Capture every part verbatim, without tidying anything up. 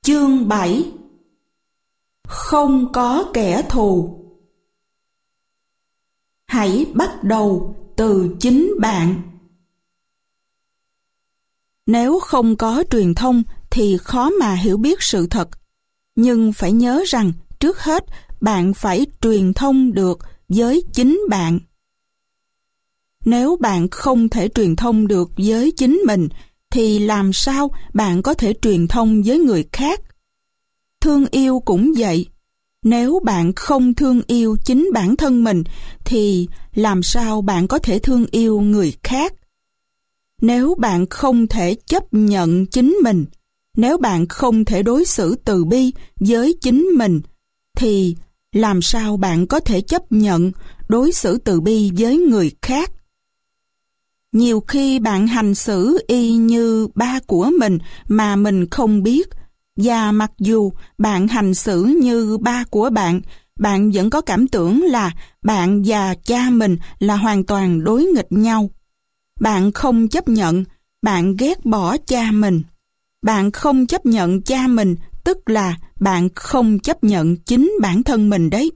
Chương bảy. Không có kẻ thù. Hãy bắt đầu từ chính bạn. Nếu không có truyền thông thì khó mà hiểu biết sự thật. Nhưng phải nhớ rằng trước hết bạn phải truyền thông được với chính bạn. Nếu bạn không thể truyền thông được với chính mình thì làm sao bạn có thể truyền thông với người khác? Thương yêu cũng vậy. Nếu bạn không thương yêu chính bản thân mình thì làm sao bạn có thể thương yêu người khác? Nếu bạn không thể chấp nhận chính mình, nếu bạn không thể đối xử từ bi với chính mình thì làm sao bạn có thể chấp nhận đối xử từ bi với người khác? Nhiều khi bạn hành xử y như ba của mình mà mình không biết, và mặc dù bạn hành xử như ba của bạn, bạn vẫn có cảm tưởng là bạn và cha mình là hoàn toàn đối nghịch nhau. Bạn không chấp nhận, bạn ghét bỏ cha mình. Bạn không chấp nhận cha mình, tức là bạn không chấp nhận chính bản thân mình đấy.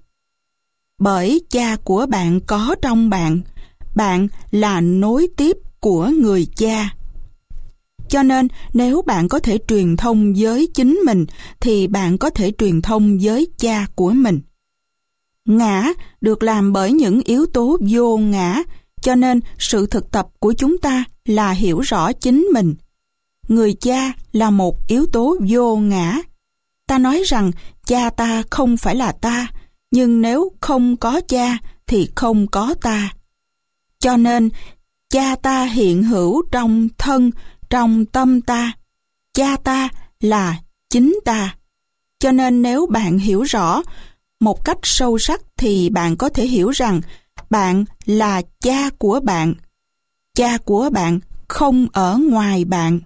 Bởi cha của bạn có trong bạn, bạn là nối tiếp của người cha. Cho nên nếu bạn có thể truyền thông với chính mình thì bạn có thể truyền thông với cha của mình. Ngã được làm bởi những yếu tố vô ngã, cho nên sự thực tập của chúng ta là hiểu rõ chính mình. Người cha là một yếu tố vô ngã. Ta nói rằng cha ta không phải là ta, nhưng nếu không có cha thì không có ta. Cho nên cha ta hiện hữu trong thân, trong tâm ta. Cha ta là chính ta. Cho nên nếu bạn hiểu rõ một cách sâu sắc thì bạn có thể hiểu rằng bạn là cha của bạn. Cha của bạn không ở ngoài bạn.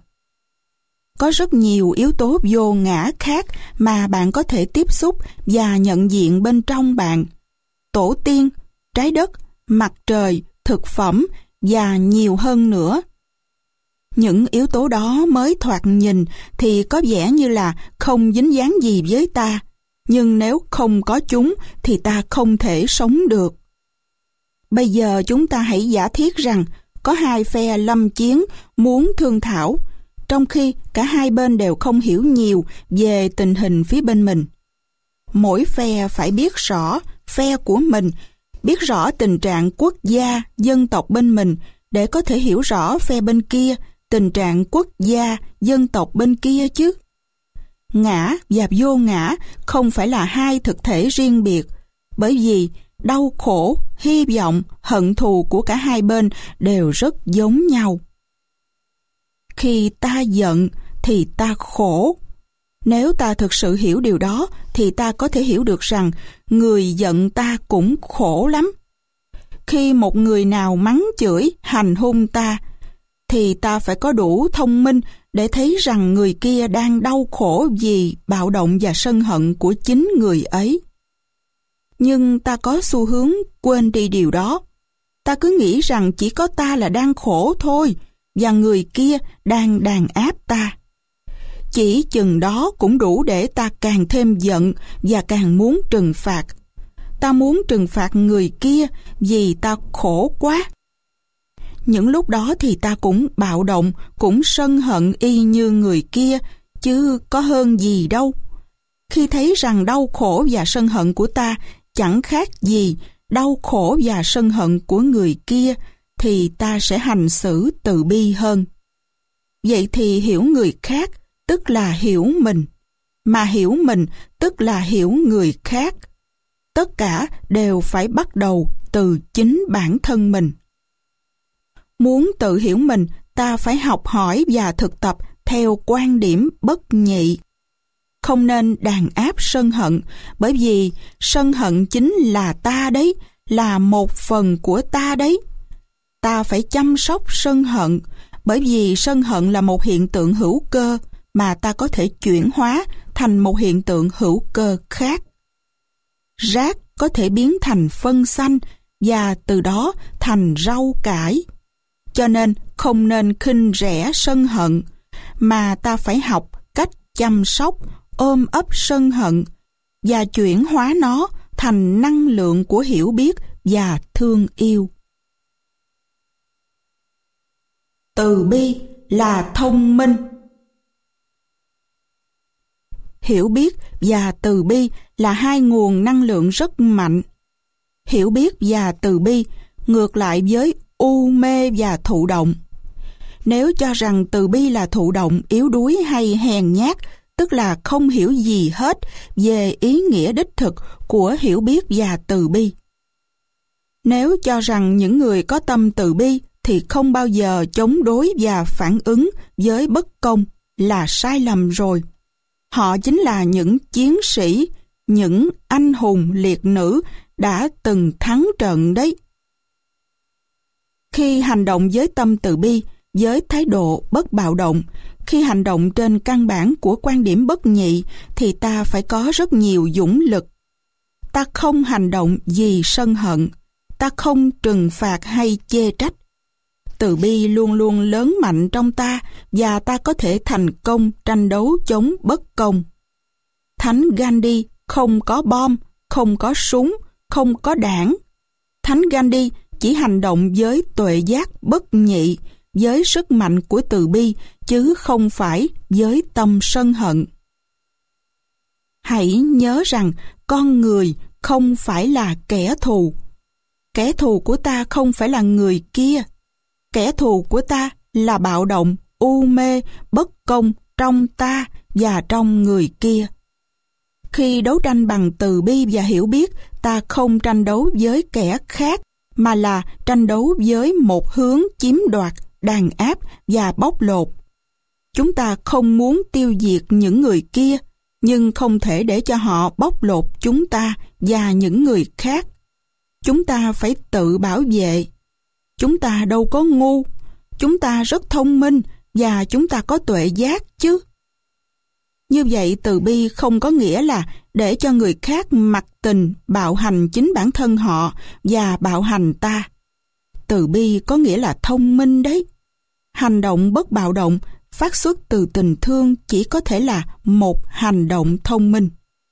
Có rất nhiều yếu tố vô ngã khác mà bạn có thể tiếp xúc và nhận diện bên trong bạn. Tổ tiên, trái đất, mặt trời, thực phẩm và nhiều hơn nữa. Những yếu tố đó mới thoạt nhìn thì có vẻ như là không dính dáng gì với ta, nhưng nếu không có chúng thì ta không thể sống được. Bây giờ chúng ta hãy giả thiết rằng có hai phe lâm chiến muốn thương thảo, trong khi cả hai bên đều không hiểu nhiều về tình hình phía bên mình. Mỗi phe phải biết rõ phe của mình, biết rõ tình trạng quốc gia, dân tộc bên mình để có thể hiểu rõ phe bên kia, tình trạng quốc gia, dân tộc bên kia chứ. Ngã và vô ngã không phải là hai thực thể riêng biệt, bởi vì đau khổ, hy vọng, hận thù của cả hai bên đều rất giống nhau. Khi ta giận thì ta khổ. Nếu ta thực sự hiểu điều đó thì ta có thể hiểu được rằng người giận ta cũng khổ lắm. Khi một người nào mắng chửi, hành hung ta thì ta phải có đủ thông minh để thấy rằng người kia đang đau khổ vì bạo động và sân hận của chính người ấy. Nhưng ta có xu hướng quên đi điều đó. Ta cứ nghĩ rằng chỉ có ta là đang khổ thôi và người kia đang đàn áp ta. Chỉ chừng đó cũng đủ để ta càng thêm giận và càng muốn trừng phạt. Ta muốn trừng phạt người kia vì ta khổ quá. Những lúc đó thì ta cũng bạo động, cũng sân hận y như người kia, chứ có hơn gì đâu. Khi thấy rằng đau khổ và sân hận của ta chẳng khác gì đau khổ và sân hận của người kia, thì ta sẽ hành xử từ bi hơn. Vậy thì hiểu người khác tức là hiểu mình, mà hiểu mình tức là hiểu người khác. Tất cả đều phải bắt đầu từ chính bản thân mình. Muốn tự hiểu mình, ta phải học hỏi và thực tập theo quan điểm bất nhị. Không nên đàn áp sân hận, bởi vì sân hận chính là ta đấy, là một phần của ta đấy. Ta phải chăm sóc sân hận, bởi vì sân hận là một hiện tượng hữu cơ mà ta có thể chuyển hóa thành một hiện tượng hữu cơ khác. Rác có thể biến thành phân xanh và từ đó thành rau cải. Cho nên không nên khinh rẻ sân hận, mà ta phải học cách chăm sóc, ôm ấp sân hận và chuyển hóa nó thành năng lượng của hiểu biết và thương yêu. Từ bi là thông minh. Hiểu biết và từ bi là hai nguồn năng lượng rất mạnh. Hiểu biết và từ bi ngược lại với u mê và thụ động. Nếu cho rằng từ bi là thụ động, yếu đuối hay hèn nhát, tức là không hiểu gì hết về ý nghĩa đích thực của hiểu biết và từ bi. Nếu cho rằng những người có tâm từ bi thì không bao giờ chống đối và phản ứng với bất công là sai lầm rồi. Họ chính là những chiến sĩ, những anh hùng liệt nữ đã từng thắng trận đấy. Khi hành động với tâm từ bi, với thái độ bất bạo động, khi hành động trên căn bản của quan điểm bất nhị, thì ta phải có rất nhiều dũng lực. Ta không hành động vì sân hận, ta không trừng phạt hay chê trách. Từ bi luôn luôn lớn mạnh trong ta và ta có thể thành công tranh đấu chống bất công. Thánh Gandhi không có bom, không có súng, không có đảng. Thánh Gandhi chỉ hành động với tuệ giác bất nhị, với sức mạnh của từ bi, chứ không phải với tâm sân hận. Hãy nhớ rằng con người không phải là kẻ thù. Kẻ thù của ta không phải là người kia. Kẻ thù của ta là bạo động, u mê, bất công trong ta và trong người kia. Khi đấu tranh bằng từ bi và hiểu biết, ta không tranh đấu với kẻ khác, mà là tranh đấu với một hướng chiếm đoạt, đàn áp và bóc lột. Chúng ta không muốn tiêu diệt những người kia, nhưng không thể để cho họ bóc lột chúng ta và những người khác. Chúng ta phải tự bảo vệ. Chúng ta đâu có ngu, chúng ta rất thông minh và chúng ta có tuệ giác chứ. Như vậy từ bi không có nghĩa là để cho người khác mặc tình bạo hành chính bản thân họ và bạo hành ta. Từ bi có nghĩa là thông minh đấy. Hành động bất bạo động phát xuất từ tình thương chỉ có thể là một hành động thông minh.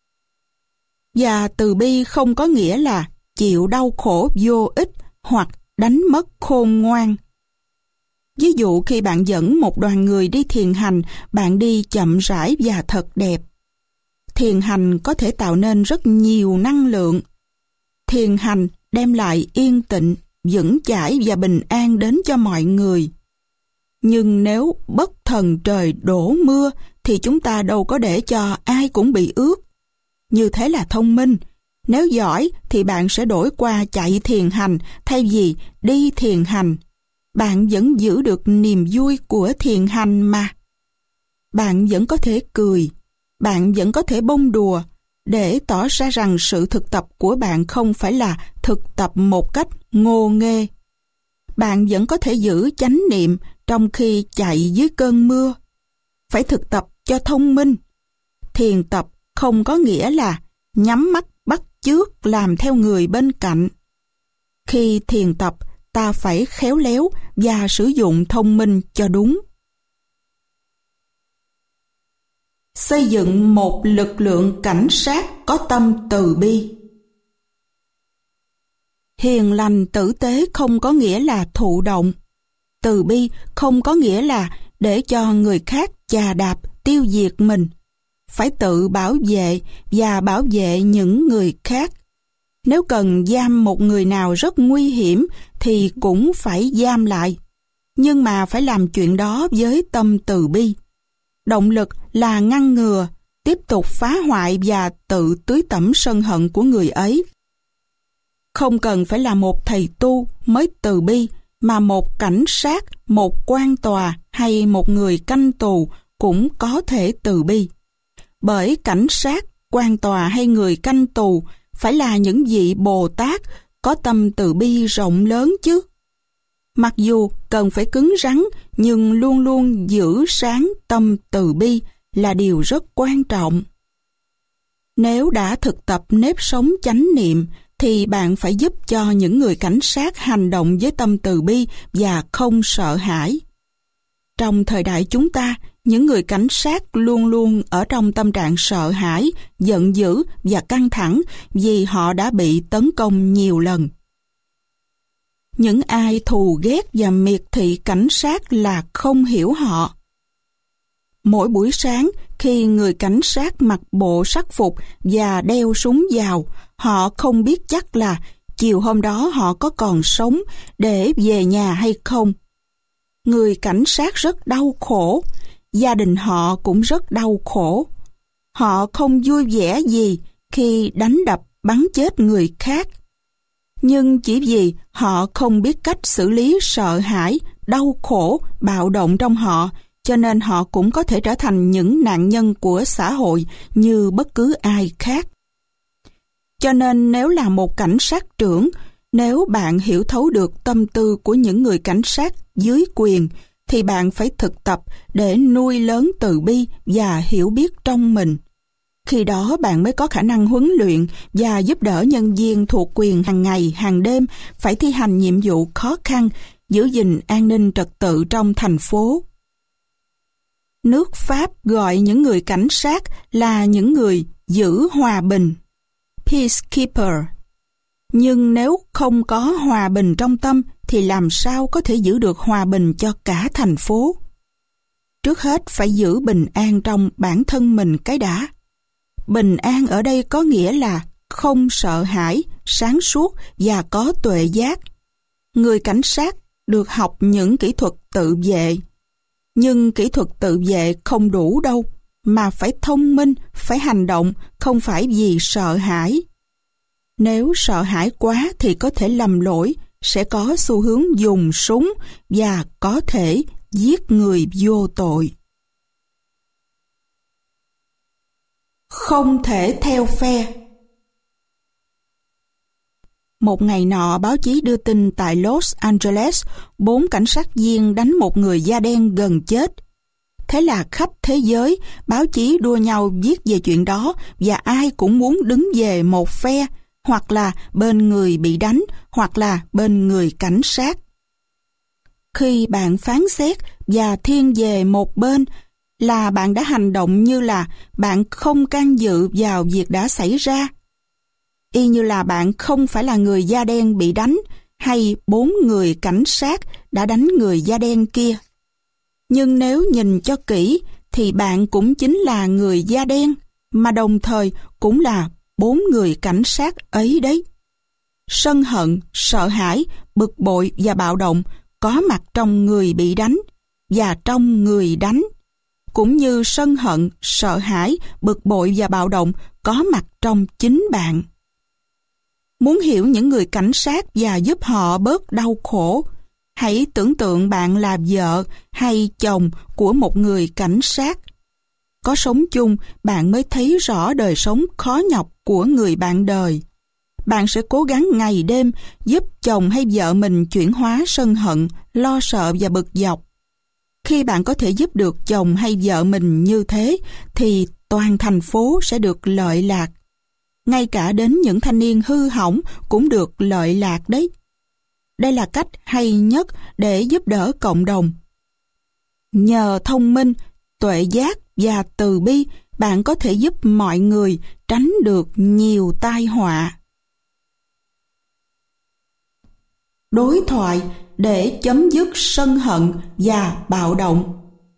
Và từ bi không có nghĩa là chịu đau khổ vô ích hoặc đánh mất khôn ngoan. Ví dụ khi bạn dẫn một đoàn người đi thiền hành, bạn đi chậm rãi và thật đẹp. Thiền hành có thể tạo nên rất nhiều năng lượng. Thiền hành đem lại yên tĩnh, vững chãi và bình an đến cho mọi người. Nhưng nếu bất thần trời đổ mưa thì chúng ta đâu có để cho ai cũng bị ướt. Như thế là thông minh. Nếu giỏi thì bạn sẽ đổi qua chạy thiền hành thay vì đi thiền hành. Bạn vẫn giữ được niềm vui của thiền hành mà. Bạn vẫn có thể cười, bạn vẫn có thể bông đùa, để tỏ ra rằng sự thực tập của bạn không phải là thực tập một cách ngô nghê. Bạn vẫn có thể giữ chánh niệm trong khi chạy dưới cơn mưa. Phải thực tập cho thông minh. Thiền tập không có nghĩa là nhắm mắt bắt chước làm theo người bên cạnh. Khi thiền tập, ta phải khéo léo và sử dụng thông minh cho đúng. Xây dựng một lực lượng cảnh sát có tâm từ bi. Hiền lành tử tế không có nghĩa là thụ động. Từ bi không có nghĩa là để cho người khác chà đạp, tiêu diệt mình. Phải tự bảo vệ và bảo vệ những người khác. Nếu cần giam một người nào rất nguy hiểm thì cũng phải giam lại. Nhưng mà phải làm chuyện đó với tâm từ bi. Động lực là ngăn ngừa, tiếp tục phá hoại và tự tưới tẩm sân hận của người ấy. Không cần phải là một thầy tu mới từ bi, mà một cảnh sát, một quan tòa hay một người canh tù cũng có thể từ bi. Bởi cảnh sát, quan tòa hay người canh tù phải là những vị Bồ Tát có tâm từ bi rộng lớn chứ. Mặc dù cần phải cứng rắn, nhưng luôn luôn giữ sáng tâm từ bi là điều rất quan trọng. Nếu đã thực tập nếp sống chánh niệm, thì bạn phải giúp cho những người cảnh sát hành động với tâm từ bi và không sợ hãi. Trong thời đại chúng ta, Những người cảnh sát luôn luôn ở trong tâm trạng sợ hãi, giận dữ và căng thẳng vì họ đã bị tấn công nhiều lần. Những ai thù ghét và miệt thị cảnh sát là không hiểu họ. Mỗi buổi sáng, khi người cảnh sát mặc bộ sắc phục và đeo súng vào, họ không biết chắc là chiều hôm đó họ có còn sống để về nhà hay không. Người cảnh sát rất đau khổ, gia đình họ cũng rất đau khổ. Họ không vui vẻ gì khi đánh đập bắn chết người khác. Nhưng chỉ vì họ không biết cách xử lý sợ hãi, đau khổ, bạo động trong họ, cho nên họ cũng có thể trở thành những nạn nhân của xã hội như bất cứ ai khác. Cho nên nếu là một cảnh sát trưởng, nếu bạn hiểu thấu được tâm tư của những người cảnh sát dưới quyền, thì bạn phải thực tập để nuôi lớn từ bi và hiểu biết trong mình. Khi đó bạn mới có khả năng huấn luyện và giúp đỡ nhân viên thuộc quyền hàng ngày, hàng đêm phải thi hành nhiệm vụ khó khăn, giữ gìn an ninh trật tự trong thành phố. Nước Pháp gọi những người cảnh sát là những người giữ hòa bình, peacekeeper. Nhưng nếu không có hòa bình trong tâm thì làm sao có thể giữ được hòa bình cho cả thành phố? Trước hết phải giữ bình an trong bản thân mình cái đã. Bình an ở đây có nghĩa là không sợ hãi, sáng suốt và có tuệ giác. Người cảnh sát được học những kỹ thuật tự vệ. Nhưng kỹ thuật tự vệ không đủ đâu, mà phải thông minh, phải hành động, không phải vì sợ hãi. Nếu sợ hãi quá thì có thể lầm lỗi, sẽ có xu hướng dùng súng và có thể giết người vô tội. Không thể theo phe. Một ngày nọ, báo chí đưa tin tại Los Angeles, bốn cảnh sát viên đánh một người da đen gần chết. Thế là khắp thế giới, báo chí đua nhau viết về chuyện đó và ai cũng muốn đứng về một phe, hoặc là bên người bị đánh, hoặc là bên người cảnh sát. Khi bạn phán xét và thiên về một bên, là bạn đã hành động như là bạn không can dự vào việc đã xảy ra. Y như là bạn không phải là người da đen bị đánh, hay bốn người cảnh sát đã đánh người da đen kia. Nhưng nếu nhìn cho kỹ, thì bạn cũng chính là người da đen, mà đồng thời cũng là bốn người cảnh sát ấy đấy. Sân hận, sợ hãi, bực bội và bạo động có mặt trong người bị đánh và trong người đánh, cũng như sân hận, sợ hãi, bực bội và bạo động có mặt trong chính bạn. Muốn hiểu những người cảnh sát và giúp họ bớt đau khổ, hãy tưởng tượng bạn là vợ hay chồng của một người cảnh sát. Có sống chung, bạn mới thấy rõ đời sống khó nhọc của người bạn đời. Bạn sẽ cố gắng ngày đêm giúp chồng hay vợ mình chuyển hóa sân hận, lo sợ và bực dọc. Khi bạn có thể giúp được chồng hay vợ mình như thế, thì toàn thành phố sẽ được lợi lạc. Ngay cả đến những thanh niên hư hỏng cũng được lợi lạc đấy. Đây là cách hay nhất để giúp đỡ cộng đồng. Nhờ thông minh, tuệ giác và từ bi, bạn có thể giúp mọi người tránh được nhiều tai họa. Đối thoại để chấm dứt sân hận và bạo động.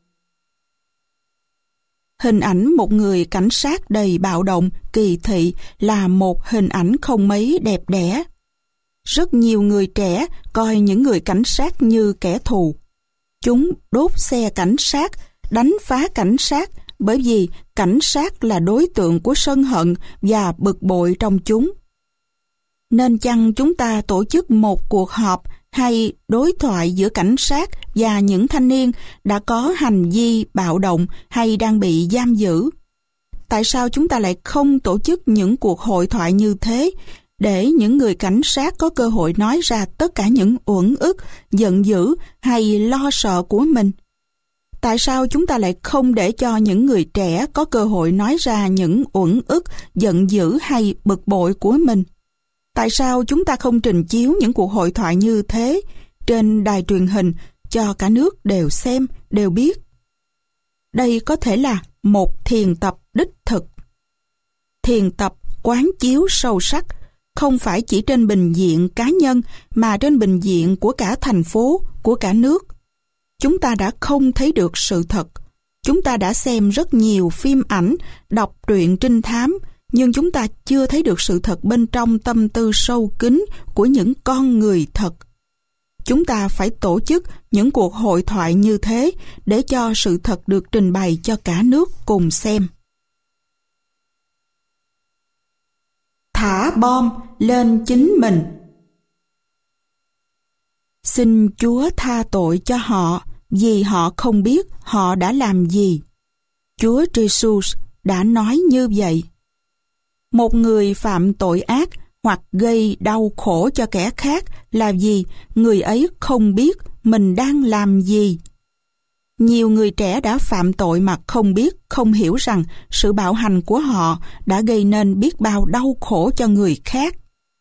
Hình ảnh một người cảnh sát đầy bạo động, kỳ thị là một hình ảnh không mấy đẹp đẽ. Rất nhiều người trẻ coi những người cảnh sát như kẻ thù. Chúng đốt xe cảnh sát, đánh phá cảnh sát bởi vì cảnh sát là đối tượng của sân hận và bực bội trong chúng. Nên chăng chúng ta tổ chức một cuộc họp hay đối thoại giữa cảnh sát và những thanh niên đã có hành vi bạo động hay đang bị giam giữ? Tại sao chúng ta lại không tổ chức những cuộc hội thoại như thế để những người cảnh sát có cơ hội nói ra tất cả những uẩn ức, giận dữ hay lo sợ của mình? Tại sao chúng ta lại không để cho những người trẻ có cơ hội nói ra những uẩn ức, giận dữ hay bực bội của mình? Tại sao chúng ta không trình chiếu những cuộc hội thoại như thế trên đài truyền hình cho cả nước đều xem, đều biết? đây có thể là một thiền tập đích thực. Thiền tập quán chiếu sâu sắc, không phải chỉ trên bình diện cá nhân mà trên bình diện của cả thành phố, của cả nước. Chúng ta đã không thấy được sự thật. Chúng ta đã xem rất nhiều phim ảnh, đọc truyện trinh thám, nhưng chúng ta chưa thấy được sự thật bên trong tâm tư sâu kín của những con người thật. Chúng ta phải tổ chức những cuộc hội thoại như thế để cho sự thật được trình bày cho cả nước cùng xem. Thả bom lên chính mình. Xin Chúa tha tội cho họ vì họ không biết họ đã làm gì. Chúa Jesus đã nói như vậy. Một người phạm tội ác hoặc gây đau khổ cho kẻ khác là vì người ấy không biết mình đang làm gì. Nhiều người trẻ đã phạm tội mà không biết, không hiểu rằng sự bạo hành của họ đã gây nên biết bao đau khổ cho người khác.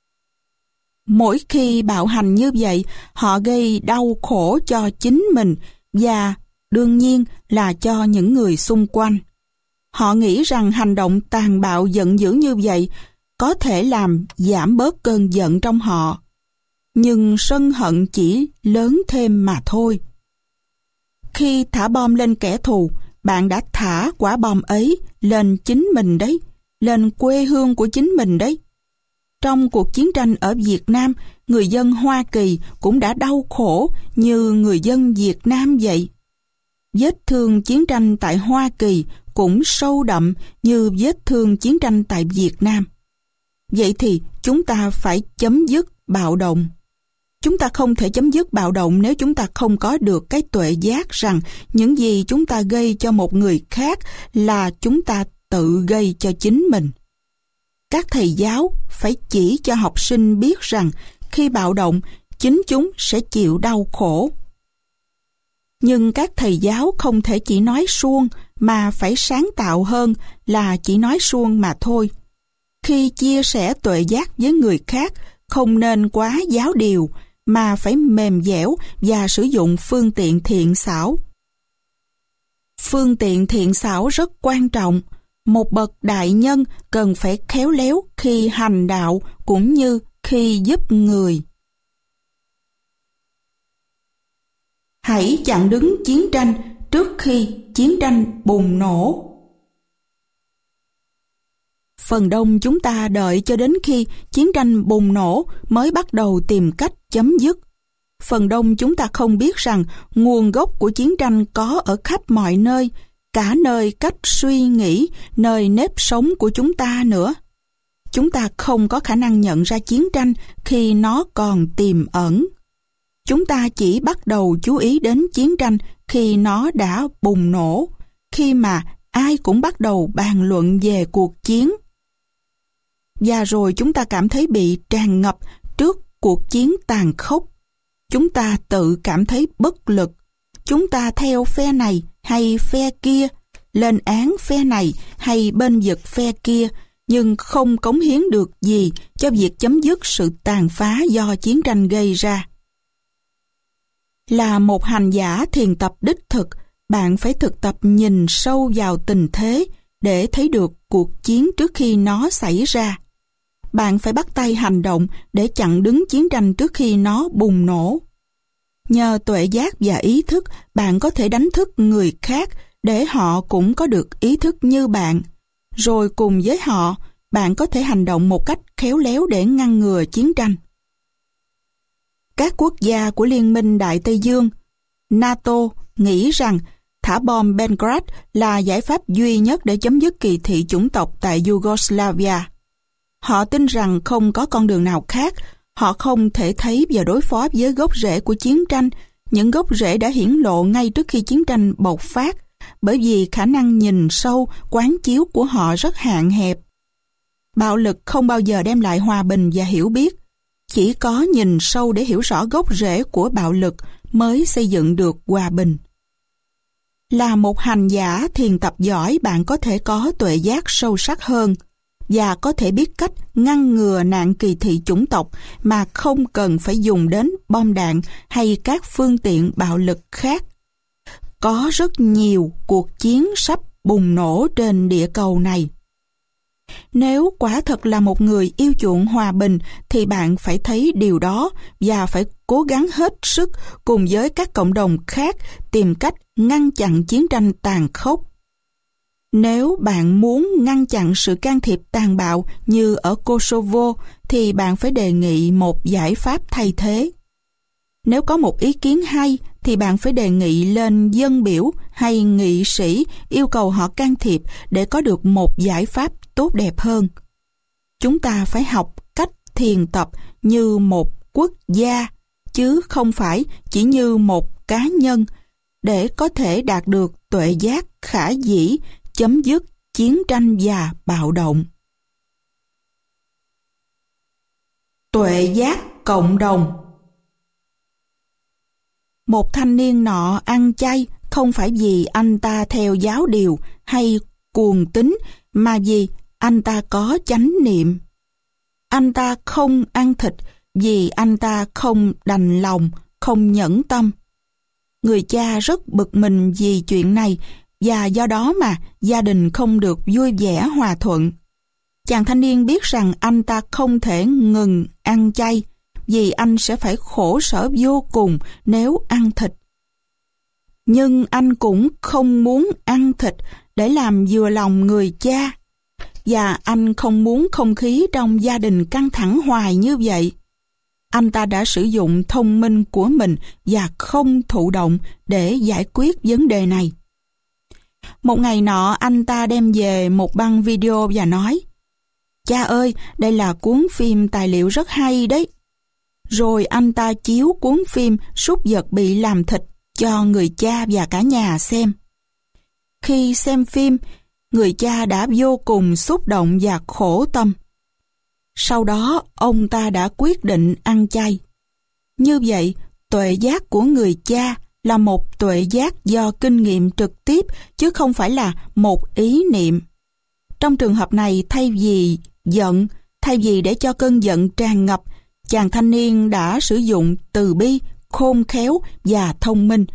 Mỗi khi bạo hành như vậy, họ gây đau khổ cho chính mình và đương nhiên là cho những người xung quanh. Họ nghĩ rằng hành động tàn bạo giận dữ như vậy có thể làm giảm bớt cơn giận trong họ. Nhưng sân hận chỉ lớn thêm mà thôi. Khi thả bom lên kẻ thù, bạn đã thả quả bom ấy lên chính mình đấy, lên quê hương của chính mình đấy. Trong cuộc chiến tranh ở Việt Nam, người dân Hoa Kỳ cũng đã đau khổ như người dân Việt Nam vậy. Vết thương chiến tranh tại Hoa Kỳ cũng sâu đậm như vết thương chiến tranh tại Việt Nam. Vậy thì chúng ta phải chấm dứt bạo động. Chúng ta không thể chấm dứt bạo động nếu chúng ta không có được cái tuệ giác rằng những gì chúng ta gây cho một người khác là chúng ta tự gây cho chính mình. Các thầy giáo phải chỉ cho học sinh biết rằng khi bạo động, chính chúng sẽ chịu đau khổ. Nhưng các thầy giáo không thể chỉ nói suông mà phải sáng tạo hơn là chỉ nói suông mà thôi. Khi chia sẻ tuệ giác với người khác, không nên quá giáo điều, mà phải mềm dẻo và sử dụng phương tiện thiện xảo. Phương tiện thiện xảo rất quan trọng. Một bậc đại nhân cần phải khéo léo khi hành đạo cũng như khi giúp người. Hãy chặn đứng chiến tranh trước khi chiến tranh bùng nổ. Phần đông chúng ta đợi cho đến khi chiến tranh bùng nổ mới bắt đầu tìm cách chấm dứt. Phần đông chúng ta không biết rằng nguồn gốc của chiến tranh có ở khắp mọi nơi, cả nơi cách suy nghĩ, nơi nếp sống của chúng ta nữa. Chúng ta không có khả năng nhận ra chiến tranh khi nó còn tiềm ẩn. Chúng ta chỉ bắt đầu chú ý đến chiến tranh khi nó đã bùng nổ, khi mà ai cũng bắt đầu bàn luận về cuộc chiến. Và rồi chúng ta cảm thấy bị tràn ngập trước cuộc chiến tàn khốc. Chúng ta tự cảm thấy bất lực. Chúng ta theo phe này hay phe kia, lên án phe này hay bên vực phe kia, nhưng không cống hiến được gì cho việc chấm dứt sự tàn phá do chiến tranh gây ra. Là một hành giả thiền tập đích thực, bạn phải thực tập nhìn sâu vào tình thế để thấy được cuộc chiến trước khi nó xảy ra. Bạn phải bắt tay hành động để chặn đứng chiến tranh trước khi nó bùng nổ. Nhờ tuệ giác và ý thức, bạn có thể đánh thức người khác để họ cũng có được ý thức như bạn. Rồi cùng với họ, bạn có thể hành động một cách khéo léo để ngăn ngừa chiến tranh. Các quốc gia của Liên minh Đại Tây Dương, NATO, nghĩ rằng thả bom Belgrade là giải pháp duy nhất để chấm dứt kỳ thị chủng tộc tại Yugoslavia. Họ tin rằng không có con đường nào khác. Họ không thể thấy và đối phó với gốc rễ của chiến tranh, những gốc rễ đã hiển lộ ngay trước khi chiến tranh bộc phát, bởi vì khả năng nhìn sâu, quán chiếu của họ rất hạn hẹp. Bạo lực không bao giờ đem lại hòa bình và hiểu biết. Chỉ có nhìn sâu để hiểu rõ gốc rễ của bạo lực mới xây dựng được hòa bình. Là một hành giả thiền tập giỏi, bạn có thể có tuệ giác sâu sắc hơn và có thể biết cách ngăn ngừa nạn kỳ thị chủng tộc mà không cần phải dùng đến bom đạn hay các phương tiện bạo lực khác. có rất nhiều cuộc chiến sắp bùng nổ trên địa cầu này. Nếu quả thật là một người yêu chuộng hòa bình thì bạn phải thấy điều đó và phải cố gắng hết sức cùng với các cộng đồng khác tìm cách ngăn chặn chiến tranh tàn khốc. Nếu bạn muốn ngăn chặn sự can thiệp tàn bạo như ở Kosovo thì bạn phải đề nghị một giải pháp thay thế. Nếu có một ý kiến hay thì bạn phải đề nghị lên dân biểu hay nghị sĩ yêu cầu họ can thiệp để có được một giải pháp tốt đẹp hơn. Chúng ta phải học cách thiền tập như một quốc gia, chứ không phải chỉ như một cá nhân, để có thể đạt được tuệ giác khả dĩ, chấm dứt chiến tranh và bạo động. Tuệ giác cộng đồng. Một thanh niên nọ ăn chay không phải vì anh ta theo giáo điều hay cuồng tín, mà vì anh ta có chánh niệm. Anh ta không ăn thịt vì anh ta không đành lòng, không nhẫn tâm. Người cha rất bực mình vì chuyện này, và do đó mà gia đình không được vui vẻ hòa thuận. Chàng thanh niên biết rằng anh ta không thể ngừng ăn chay, vì anh sẽ phải khổ sở vô cùng nếu ăn thịt. Nhưng anh cũng không muốn ăn thịt để làm vừa lòng người cha, và anh không muốn không khí trong gia đình căng thẳng hoài như vậy. Anh ta đã sử dụng thông minh của mình và không thụ động để giải quyết vấn đề này. Một ngày nọ anh ta đem về một băng video và nói: "Cha ơi, đây là cuốn phim tài liệu rất hay đấy." Rồi anh ta chiếu cuốn phim súc vật bị làm thịt cho người cha và cả nhà xem. Khi xem phim, người cha đã vô cùng xúc động và khổ tâm. Sau đó, ông ta đã quyết định ăn chay. Như vậy, tuệ giác của người cha là một tuệ giác do kinh nghiệm trực tiếp, chứ không phải là một ý niệm. Trong trường hợp này, thay vì giận, thay vì để cho cơn giận tràn ngập, chàng thanh niên đã sử dụng từ bi, khôn khéo và thông minh.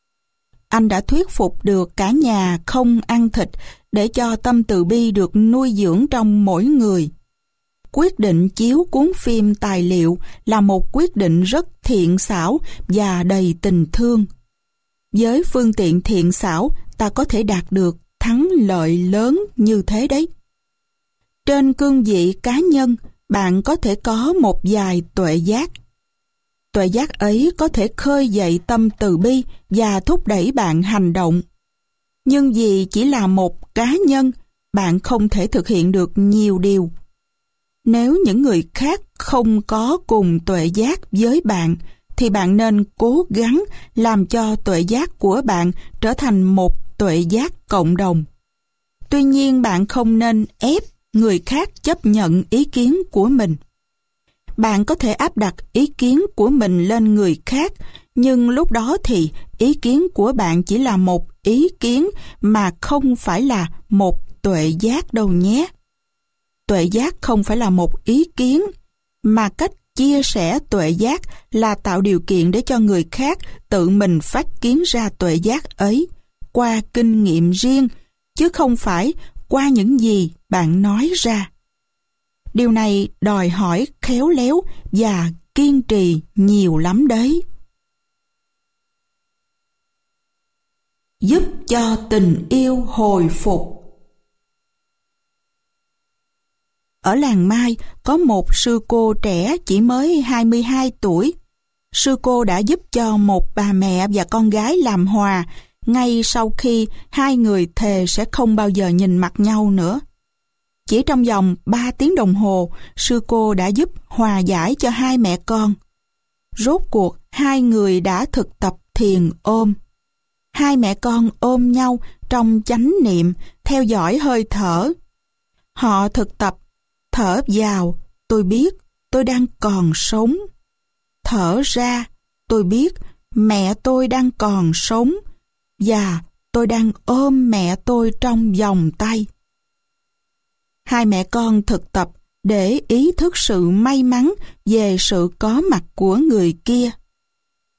Anh đã thuyết phục được cả nhà không ăn thịt để cho tâm từ bi được nuôi dưỡng trong mỗi người. Quyết định chiếu cuốn phim tài liệu là một quyết định rất thiện xảo và đầy tình thương. Với phương tiện thiện xảo, ta có thể đạt được thắng lợi lớn như thế đấy. Trên cương vị cá nhân, bạn có thể có một vài tuệ giác. Tuệ giác ấy có thể khơi dậy tâm từ bi và thúc đẩy bạn hành động. Nhưng vì chỉ là một cá nhân, bạn không thể thực hiện được nhiều điều. Nếu những người khác không có cùng tuệ giác với bạn, thì bạn nên cố gắng làm cho tuệ giác của bạn trở thành một tuệ giác cộng đồng. Tuy nhiên, bạn không nên ép người khác chấp nhận ý kiến của mình. Bạn có thể áp đặt ý kiến của mình lên người khác, nhưng lúc đó thì ý kiến của bạn chỉ là một ý kiến mà không phải là một tuệ giác đâu nhé. Tuệ giác không phải là một ý kiến, mà cách chia sẻ tuệ giác là tạo điều kiện để cho người khác tự mình phát kiến ra tuệ giác ấy qua kinh nghiệm riêng, chứ không phải qua những gì bạn nói ra. Điều này đòi hỏi khéo léo và kiên trì nhiều lắm đấy. Giúp cho tình yêu hồi phục. Ở làng Mai có một sư cô trẻ chỉ mới hai mươi hai tuổi. Sư cô đã giúp cho một bà mẹ và con gái làm hòa ngay sau khi hai người thề sẽ không bao giờ nhìn mặt nhau nữa. Chỉ trong vòng ba tiếng đồng hồ, sư cô đã giúp hòa giải cho hai mẹ con. Rốt cuộc, hai người đã thực tập thiền ôm. Hai mẹ con ôm nhau trong chánh niệm, theo dõi hơi thở. Họ thực tập thở vào, tôi biết tôi đang còn sống. Thở ra, tôi biết mẹ tôi đang còn sống và tôi đang ôm mẹ tôi trong vòng tay. Hai mẹ con thực tập để ý thức sự may mắn về sự có mặt của người kia.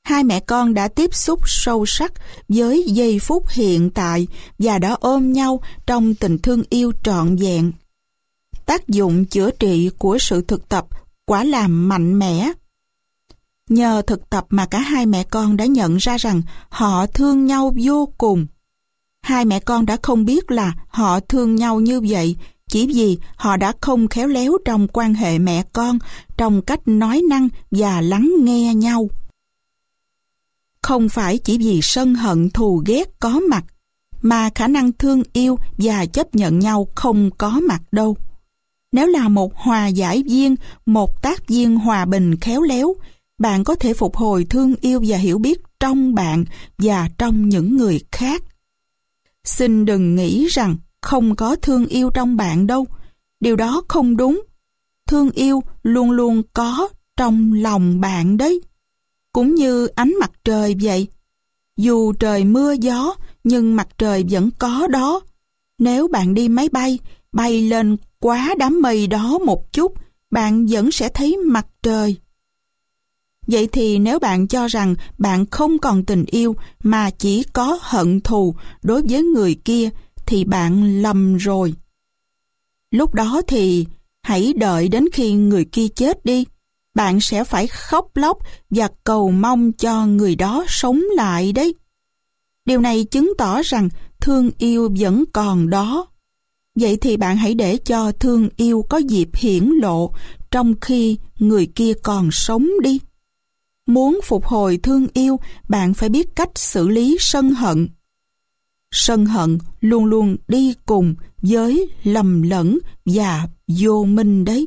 Hai mẹ con đã tiếp xúc sâu sắc với giây phút hiện tại và đã ôm nhau trong tình thương yêu trọn vẹn. Tác dụng chữa trị của sự thực tập quả là mạnh mẽ. Nhờ thực tập mà cả hai mẹ con đã nhận ra rằng họ thương nhau vô cùng. Hai mẹ con đã không biết là họ thương nhau như vậy chỉ vì họ đã không khéo léo trong quan hệ mẹ con, trong cách nói năng và lắng nghe nhau. Không phải chỉ vì sân hận thù ghét có mặt, mà khả năng thương yêu và chấp nhận nhau không có mặt đâu. Nếu là một hòa giải viên, một tác viên hòa bình khéo léo, bạn có thể phục hồi thương yêu và hiểu biết trong bạn và trong những người khác. Xin đừng nghĩ rằng không có thương yêu trong bạn đâu. Điều đó không đúng. Thương yêu luôn luôn có trong lòng bạn đấy. Cũng như ánh mặt trời vậy. Dù trời mưa gió, nhưng mặt trời vẫn có đó. Nếu bạn đi máy bay, bay lên quá đám mây đó một chút, bạn vẫn sẽ thấy mặt trời. Vậy thì nếu bạn cho rằng bạn không còn tình yêu mà chỉ có hận thù đối với người kia, thì bạn lầm rồi. Lúc đó thì hãy đợi đến khi người kia chết đi. Bạn sẽ phải khóc lóc và cầu mong cho người đó sống lại đấy. Điều này chứng tỏ rằng thương yêu vẫn còn đó. Vậy thì bạn hãy để cho thương yêu có dịp hiển lộ trong khi người kia còn sống đi. Muốn phục hồi thương yêu, bạn phải biết cách xử lý sân hận. Sân hận luôn luôn đi cùng với lầm lẫn và vô minh đấy.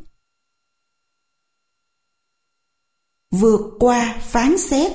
Vượt qua phán xét.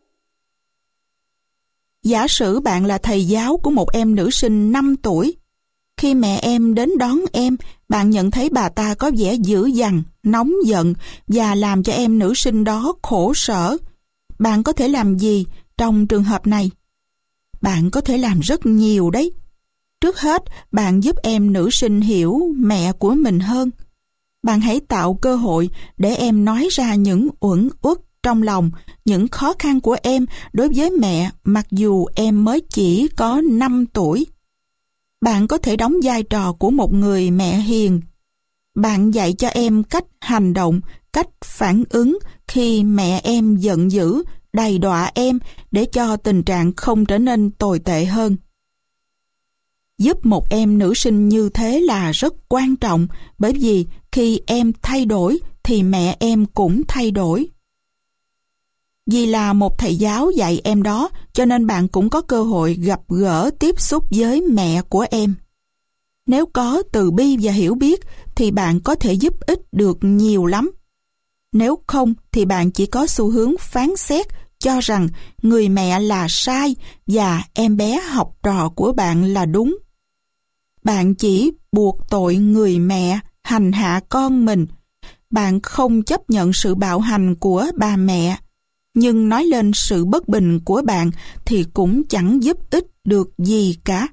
Giả sử bạn là thầy giáo của một em nữ sinh năm tuổi. Khi mẹ em đến đón em, bạn nhận thấy bà ta có vẻ dữ dằn, nóng giận và làm cho em nữ sinh đó khổ sở. Bạn có thể làm gì trong trường hợp này? Bạn có thể làm rất nhiều đấy. Trước hết, bạn giúp em nữ sinh hiểu mẹ của mình hơn. Bạn hãy tạo cơ hội để em nói ra những uẩn uất trong lòng, những khó khăn của em đối với mẹ mặc dù em mới chỉ có năm tuổi. Bạn có thể đóng vai trò của một người mẹ hiền. Bạn dạy cho em cách hành động, cách phản ứng khi mẹ em giận dữ, đày đọa em để cho tình trạng không trở nên tồi tệ hơn. Giúp một em nữ sinh như thế là rất quan trọng, bởi vì khi em thay đổi thì mẹ em cũng thay đổi. Vì là một thầy giáo dạy em đó, cho nên bạn cũng có cơ hội gặp gỡ tiếp xúc với mẹ của em. Nếu có từ bi và hiểu biết thì bạn có thể giúp ích được nhiều lắm. Nếu không thì bạn chỉ có xu hướng phán xét, cho rằng người mẹ là sai và em bé học trò của bạn là đúng. Bạn chỉ buộc tội người mẹ hành hạ con mình. Bạn không chấp nhận sự bạo hành của bà mẹ, nhưng nói lên sự bất bình của bạn thì cũng chẳng giúp ích được gì cả.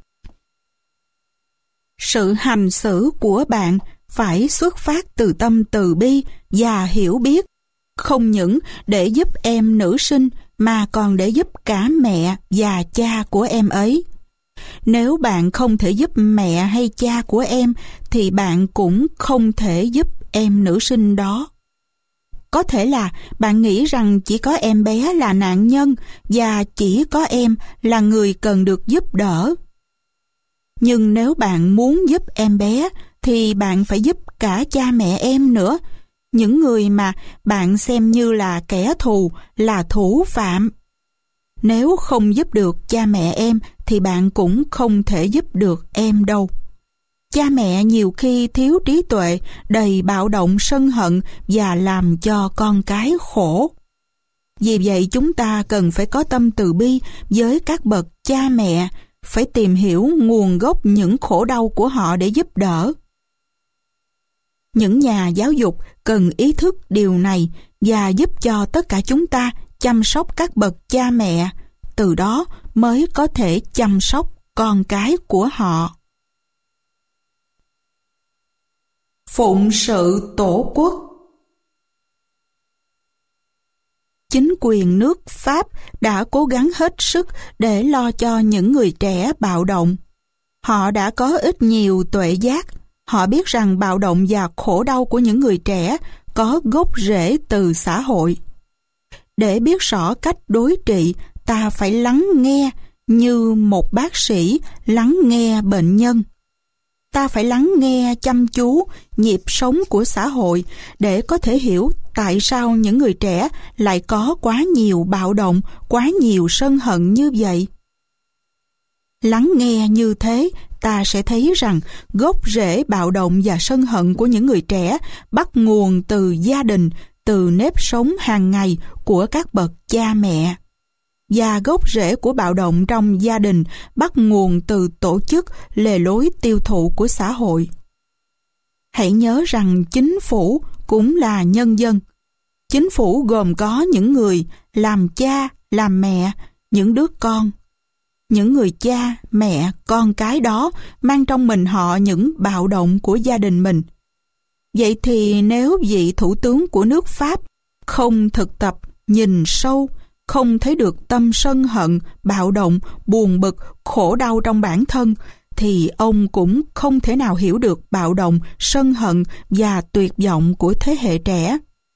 Sự hành xử của bạn phải xuất phát từ tâm từ bi và hiểu biết, không những để giúp em nữ sinh mà còn để giúp cả mẹ và cha của em ấy. Nếu bạn không thể giúp mẹ hay cha của em thì bạn cũng không thể giúp em nữ sinh đó. Có thể là bạn nghĩ rằng chỉ có em bé là nạn nhân và chỉ có em là người cần được giúp đỡ. Nhưng nếu bạn muốn giúp em bé thì bạn phải giúp cả cha mẹ em nữa, những người mà bạn xem như là kẻ thù, là thủ phạm. Nếu không giúp được cha mẹ em thì bạn cũng không thể giúp được em đâu. Cha mẹ nhiều khi thiếu trí tuệ, đầy bạo động sân hận và làm cho con cái khổ. Vì vậy chúng ta cần phải có tâm từ bi với các bậc cha mẹ, phải tìm hiểu nguồn gốc những khổ đau của họ để giúp đỡ. Những nhà giáo dục cần ý thức điều này và giúp cho tất cả chúng ta chăm sóc các bậc cha mẹ, từ đó mới có thể chăm sóc con cái của họ. Phụng sự Tổ quốc. Chính quyền nước Pháp đã cố gắng hết sức để lo cho những người trẻ bạo động. Họ đã có ít nhiều tuệ giác. Họ biết rằng bạo động và khổ đau của những người trẻ có gốc rễ từ xã hội. Để biết rõ cách đối trị, ta phải lắng nghe như một bác sĩ lắng nghe bệnh nhân. Ta phải lắng nghe chăm chú nhịp sống của xã hội để có thể hiểu tại sao những người trẻ lại có quá nhiều bạo động, quá nhiều sân hận như vậy. Lắng nghe như thế, ta sẽ thấy rằng gốc rễ bạo động và sân hận của những người trẻ bắt nguồn từ gia đình, từ nếp sống hàng ngày của các bậc cha mẹ. Và gốc rễ của bạo động trong gia đình bắt nguồn từ tổ chức, lề lối tiêu thụ của xã hội. Hãy nhớ rằng chính phủ cũng là nhân dân. Chính phủ gồm có những người làm cha, làm mẹ, những đứa con. Những người cha, mẹ, con cái đó mang trong mình họ những bạo động của gia đình mình. Vậy thì nếu vị thủ tướng của nước Pháp không thực tập nhìn sâu, không thấy được tâm sân hận, bạo động, buồn bực, khổ đau trong bản thân, thì ông cũng không thể nào hiểu được bạo động, sân hận và tuyệt vọng của thế hệ trẻ.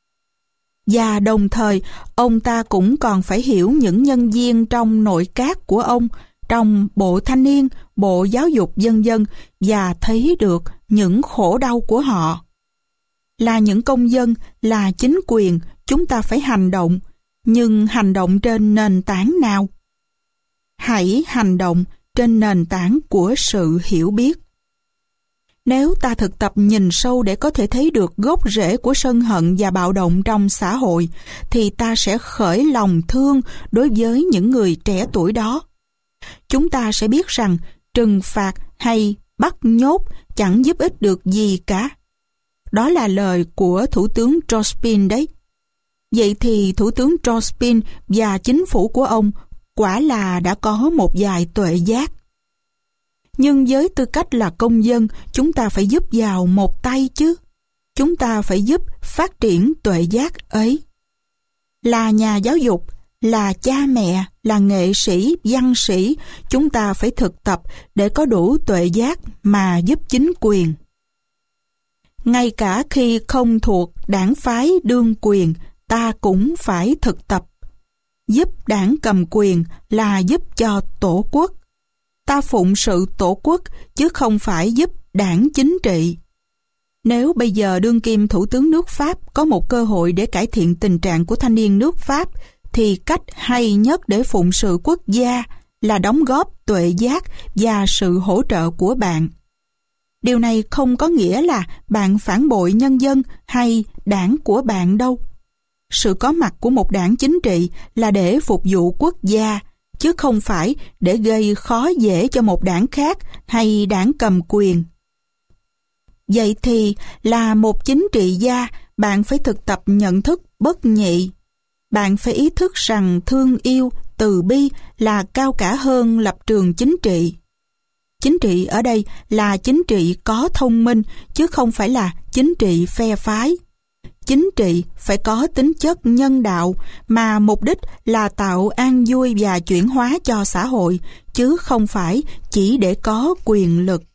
Và đồng thời, ông ta cũng còn phải hiểu những nhân viên trong nội các của ông, trong Bộ Thanh niên, Bộ Giáo dục vân vân và thấy được những khổ đau của họ. Là những công dân, là chính quyền, chúng ta phải hành động, nhưng hành động trên nền tảng nào? Hãy hành động trên nền tảng của sự hiểu biết. Nếu ta thực tập nhìn sâu để có thể thấy được gốc rễ của sân hận và bạo động trong xã hội, thì ta sẽ khởi lòng thương đối với những người trẻ tuổi đó. Chúng ta sẽ biết rằng trừng phạt hay bắt nhốt chẳng giúp ích được gì cả. Đó là lời của Thủ tướng Jospin đấy. Vậy thì Thủ tướng Jospin và chính phủ của ông quả là đã có một vài tuệ giác. Nhưng với tư cách là công dân, chúng ta phải giúp vào một tay chứ. Chúng ta phải giúp phát triển tuệ giác ấy. Là nhà giáo dục, là cha mẹ, là nghệ sĩ, văn sĩ, chúng ta phải thực tập để có đủ tuệ giác mà giúp chính quyền. Ngay cả khi không thuộc đảng phái đương quyền, ta cũng phải thực tập. Giúp đảng cầm quyền là giúp cho tổ quốc. Ta phụng sự tổ quốc chứ không phải giúp đảng chính trị. Nếu bây giờ đương kim thủ tướng nước Pháp có một cơ hội để cải thiện tình trạng của thanh niên nước Pháp, thì cách hay nhất để phụng sự quốc gia là đóng góp tuệ giác và sự hỗ trợ của bạn. Điều này không có nghĩa là bạn phản bội nhân dân hay đảng của bạn đâu. Sự có mặt của một đảng chính trị là để phục vụ quốc gia, chứ không phải để gây khó dễ cho một đảng khác hay đảng cầm quyền. Vậy thì là một chính trị gia, bạn phải thực tập nhận thức bất nhị. Bạn phải ý thức rằng thương yêu, từ bi là cao cả hơn lập trường chính trị. Chính trị ở đây là chính trị có thông minh, chứ không phải là chính trị phe phái. Chính trị phải có tính chất nhân đạo, mà mục đích là tạo an vui và chuyển hóa cho xã hội, chứ không phải chỉ để có quyền lực.